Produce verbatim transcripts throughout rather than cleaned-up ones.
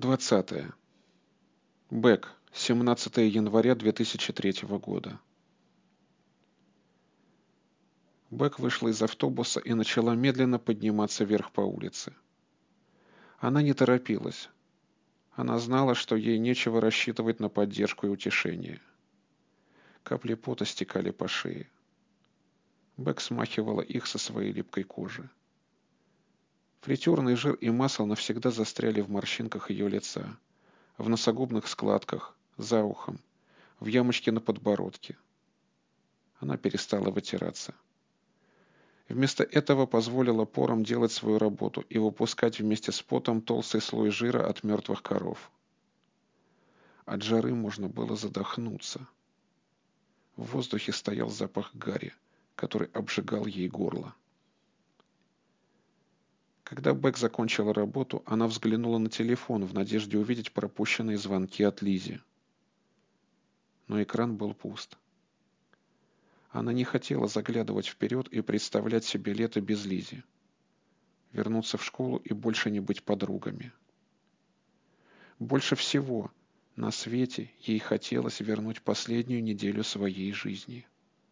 двадцатое. Бэк. семнадцатое января две тысячи третьего года. Бэк вышла из автобуса и начала медленно подниматься вверх по улице. Она не торопилась. Она знала, что ей нечего рассчитывать на поддержку и утешение. Капли пота стекали по шее. Бэк смахивала их со своей липкой кожи. Фритюрный жир и масло навсегда застряли в морщинках ее лица, в носогубных складках, за ухом, в ямочке на подбородке. Она перестала вытираться. Вместо этого позволила порам делать свою работу и выпускать вместе с потом толстый слой жира от мертвых коров. От жары можно было задохнуться. В воздухе стоял запах гари, который обжигал ей горло. Когда Бэк закончила работу, она взглянула на телефон в надежде увидеть пропущенные звонки от Лизи. Но экран был пуст. Она не хотела заглядывать вперед и представлять себе лето без Лизи. Вернуться в школу и больше не быть подругами. Больше всего на свете ей хотелось вернуть последнюю неделю своей жизни.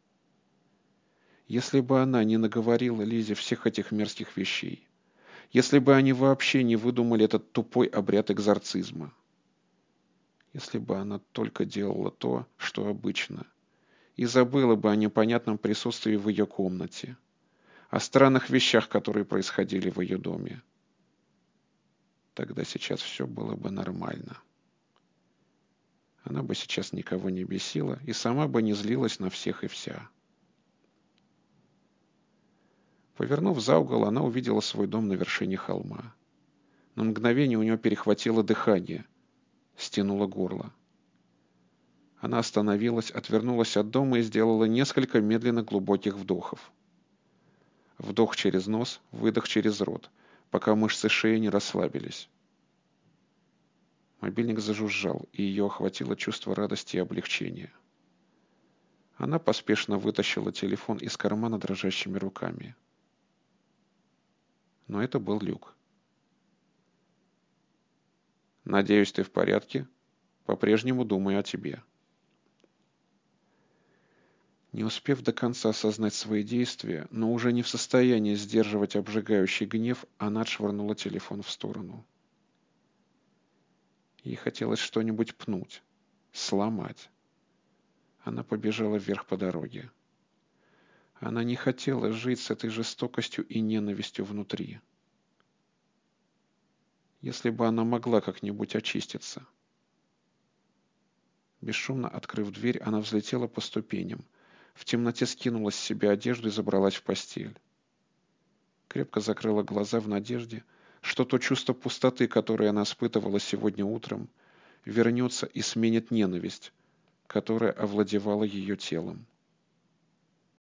Если бы она не наговорила Лизе всех этих мерзких вещей, если бы они вообще не выдумали этот тупой обряд экзорцизма, если бы она только делала то, что обычно, и забыла бы о непонятном присутствии в ее комнате, о странных вещах, которые происходили в ее доме, тогда сейчас все было бы нормально. Она бы сейчас никого не бесила и сама бы не злилась на всех и вся. Повернув за угол, она увидела свой дом на вершине холма. На мгновение у нее перехватило дыхание, стянуло горло. Она остановилась, отвернулась от дома и сделала несколько медленно глубоких вдохов. Вдох через нос, выдох через рот, пока мышцы шеи не расслабились. Мобильник зажужжал, и ее охватило чувство радости и облегчения. Она поспешно вытащила телефон из кармана дрожащими руками. Но это был Люк. «Надеюсь, ты в порядке? По-прежнему думаю о тебе». Не успев до конца осознать свои действия, но уже не в состоянии сдерживать обжигающий гнев, она отшвырнула телефон в сторону. Ей хотелось что-нибудь пнуть, сломать. Она побежала вверх по дороге. Она не хотела жить с этой жестокостью и ненавистью внутри. Если бы она могла как-нибудь очиститься. Бесшумно открыв дверь, она взлетела по ступеням, в темноте скинула с себя одежду и забралась в постель. Крепко закрыла глаза в надежде, что то чувство пустоты, которое она испытывала сегодня утром, вернется и сменит ненависть, которая овладевала ее телом.